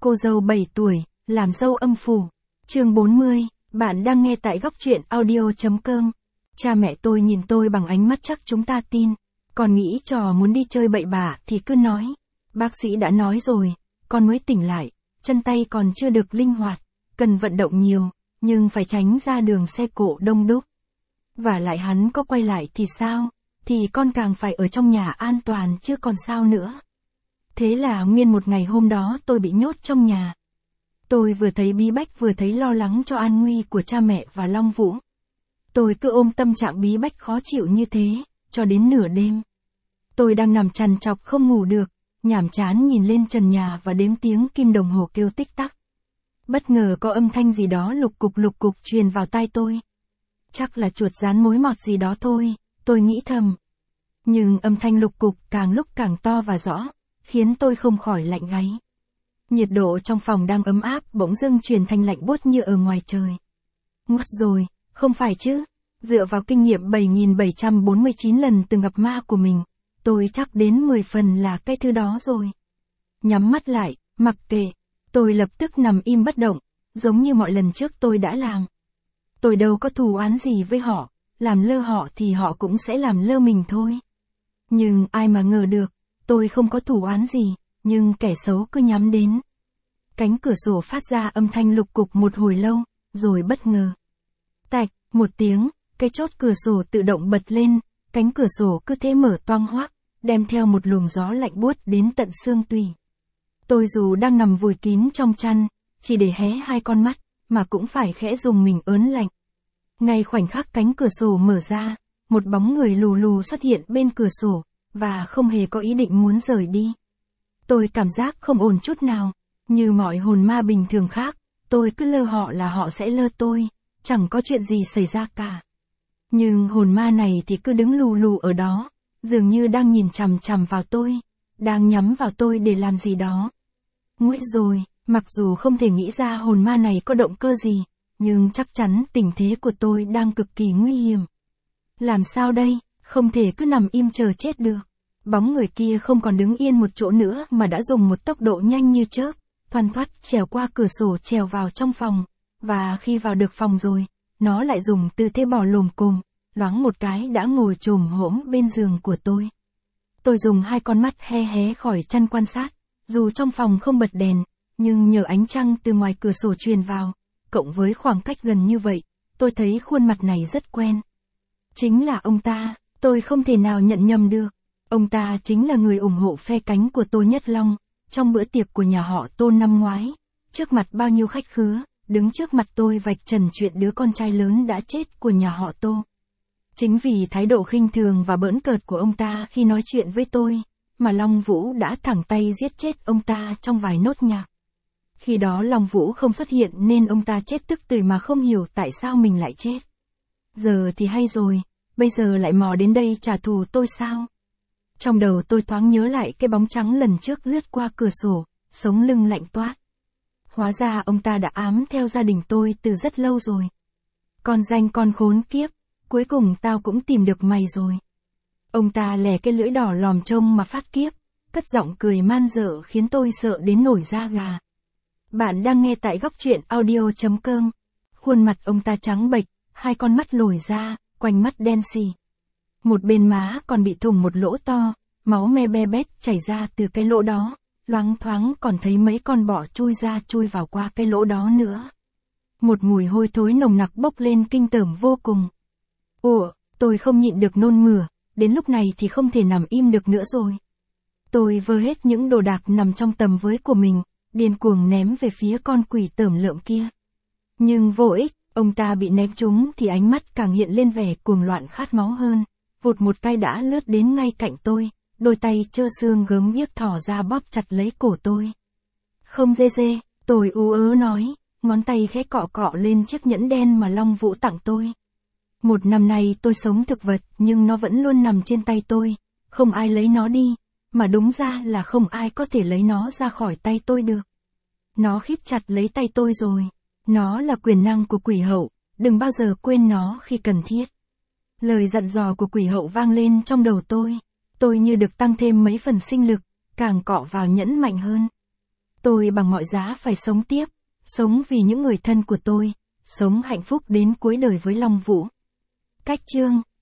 Cô dâu 7 tuổi, làm dâu âm phủ. Chương 40, bạn đang nghe tại góc truyện audio.com. Cha mẹ tôi nhìn tôi bằng ánh mắt chắc chúng ta tin. Còn nghĩ trò muốn đi chơi bậy bạ thì cứ nói. Bác sĩ đã nói rồi, con mới tỉnh lại, chân tay còn chưa được linh hoạt, cần vận động nhiều, nhưng phải tránh ra đường xe cộ đông đúc. Và lại hắn có quay lại thì sao, thì con càng phải ở trong nhà an toàn chứ còn sao nữa. Thế là nguyên một ngày hôm đó tôi bị nhốt trong nhà. Tôi vừa thấy bí bách vừa thấy lo lắng cho an nguy của cha mẹ và Long Vũ. Tôi cứ ôm tâm trạng bí bách khó chịu như thế, cho đến nửa đêm. Tôi đang nằm trằn trọc không ngủ được, nhàm chán nhìn lên trần nhà và đếm tiếng kim đồng hồ kêu tích tắc. Bất ngờ có âm thanh gì đó lục cục truyền vào tai tôi. Chắc là chuột dán mối mọt gì đó thôi, tôi nghĩ thầm. Nhưng âm thanh lục cục càng lúc càng to và rõ, khiến tôi không khỏi lạnh gáy. Nhiệt độ trong phòng đang ấm áp bỗng dưng chuyển thành lạnh buốt như ở ngoài trời. Ngất rồi, không phải chứ? Dựa vào kinh nghiệm 7.749 lần từng gặp ma của mình, tôi chắc đến 10 phần là cái thứ đó rồi. Nhắm mắt lại, mặc kệ, tôi lập tức nằm im bất động, giống như mọi lần trước tôi đã làm. Tôi đâu có thù oán gì với họ, làm lơ họ thì họ cũng sẽ làm lơ mình thôi. Nhưng ai mà ngờ được, tôi không có thù oán gì, nhưng kẻ xấu cứ nhắm đến. Cánh cửa sổ phát ra âm thanh lục cục một hồi lâu, rồi bất ngờ. Tạch, một tiếng, cái chốt cửa sổ tự động bật lên, cánh cửa sổ cứ thế mở toang hoác, đem theo một luồng gió lạnh buốt đến tận xương tủy. Tôi dù đang nằm vùi kín trong chăn, chỉ để hé hai con mắt, mà cũng phải khẽ rùng mình ớn lạnh. Ngay khoảnh khắc cánh cửa sổ mở ra, một bóng người lù lù xuất hiện bên cửa sổ, và không hề có ý định muốn rời đi. Tôi cảm giác không ổn chút nào, như mọi hồn ma bình thường khác, tôi cứ lơ họ là họ sẽ lơ tôi, chẳng có chuyện gì xảy ra cả. Nhưng hồn ma này thì cứ đứng lù lù ở đó, dường như đang nhìn chằm chằm vào tôi, đang nhắm vào tôi để làm gì đó. Nguy rồi, mặc dù không thể nghĩ ra hồn ma này có động cơ gì, nhưng chắc chắn tình thế của tôi đang cực kỳ nguy hiểm. Làm sao đây, không thể cứ nằm im chờ chết được. Bóng người kia không còn đứng yên một chỗ nữa mà đã dùng một tốc độ nhanh như chớp, thoăn thoắt trèo qua cửa sổ trèo vào trong phòng, và khi vào được phòng rồi, nó lại dùng tư thế bò lồm cồm, loáng một cái đã ngồi chồm hổm bên giường của tôi. Tôi dùng hai con mắt hé hé khỏi chăn quan sát, dù trong phòng không bật đèn, nhưng nhờ ánh trăng từ ngoài cửa sổ truyền vào, cộng với khoảng cách gần như vậy, tôi thấy khuôn mặt này rất quen. Chính là ông ta, tôi không thể nào nhận nhầm được. Ông ta chính là người ủng hộ phe cánh của Tô Nhất Long, trong bữa tiệc của nhà họ Tô năm ngoái, trước mặt bao nhiêu khách khứa, đứng trước mặt tôi vạch trần chuyện đứa con trai lớn đã chết của nhà họ Tô. Chính vì thái độ khinh thường và bỡn cợt của ông ta khi nói chuyện với tôi, mà Long Vũ đã thẳng tay giết chết ông ta trong vài nốt nhạc. Khi đó Long Vũ không xuất hiện nên ông ta chết tức tưởi mà không hiểu tại sao mình lại chết. Giờ thì hay rồi, bây giờ lại mò đến đây trả thù tôi sao? Trong đầu tôi thoáng nhớ lại cái bóng trắng lần trước lướt qua cửa sổ, sống lưng lạnh toát. Hóa ra ông ta đã ám theo gia đình tôi từ rất lâu rồi. Con danh con khốn kiếp, cuối cùng tao cũng tìm được mày rồi. Ông ta lè cái lưỡi đỏ lòm trông mà phát kiếp, cất giọng cười man dợ khiến tôi sợ đến nổi da gà. Bạn đang nghe tại góc truyện audio.com. Khuôn mặt ông ta trắng bệch, hai con mắt lồi ra, quanh mắt đen xì. Một bên má còn bị thủng một lỗ to, máu me be bét chảy ra từ cái lỗ đó, loáng thoáng còn thấy mấy con bọ chui ra chui vào qua cái lỗ đó nữa. Một mùi hôi thối nồng nặc bốc lên kinh tởm vô cùng. Ủa, tôi không nhịn được nôn mửa, đến lúc này thì không thể nằm im được nữa rồi. Tôi vơ hết những đồ đạc nằm trong tầm với của mình, điên cuồng ném về phía con quỷ tởm lợm kia. Nhưng vô ích, ông ta bị ném trúng thì ánh mắt càng hiện lên vẻ cuồng loạn khát máu hơn. Vụt một cái đã lướt đến ngay cạnh tôi, đôi tay trơ xương gớm ghiếc thỏ ra bóp chặt lấy cổ tôi. Không dê dê, tôi ú ớ nói, ngón tay khẽ cọ cọ lên chiếc nhẫn đen mà Long Vũ tặng tôi. Một năm nay tôi sống thực vật nhưng nó vẫn luôn nằm trên tay tôi, không ai lấy nó đi, mà đúng ra là không ai có thể lấy nó ra khỏi tay tôi được. Nó khít chặt lấy tay tôi rồi, nó là quyền năng của quỷ hậu, đừng bao giờ quên nó khi cần thiết. Lời dặn dò của quỷ hậu vang lên trong đầu tôi như được tăng thêm mấy phần sinh lực, càng cọ vào nhẫn mạnh hơn. Tôi bằng mọi giá phải sống tiếp, sống vì những người thân của tôi, sống hạnh phúc đến cuối đời với Long Vũ. Cách chương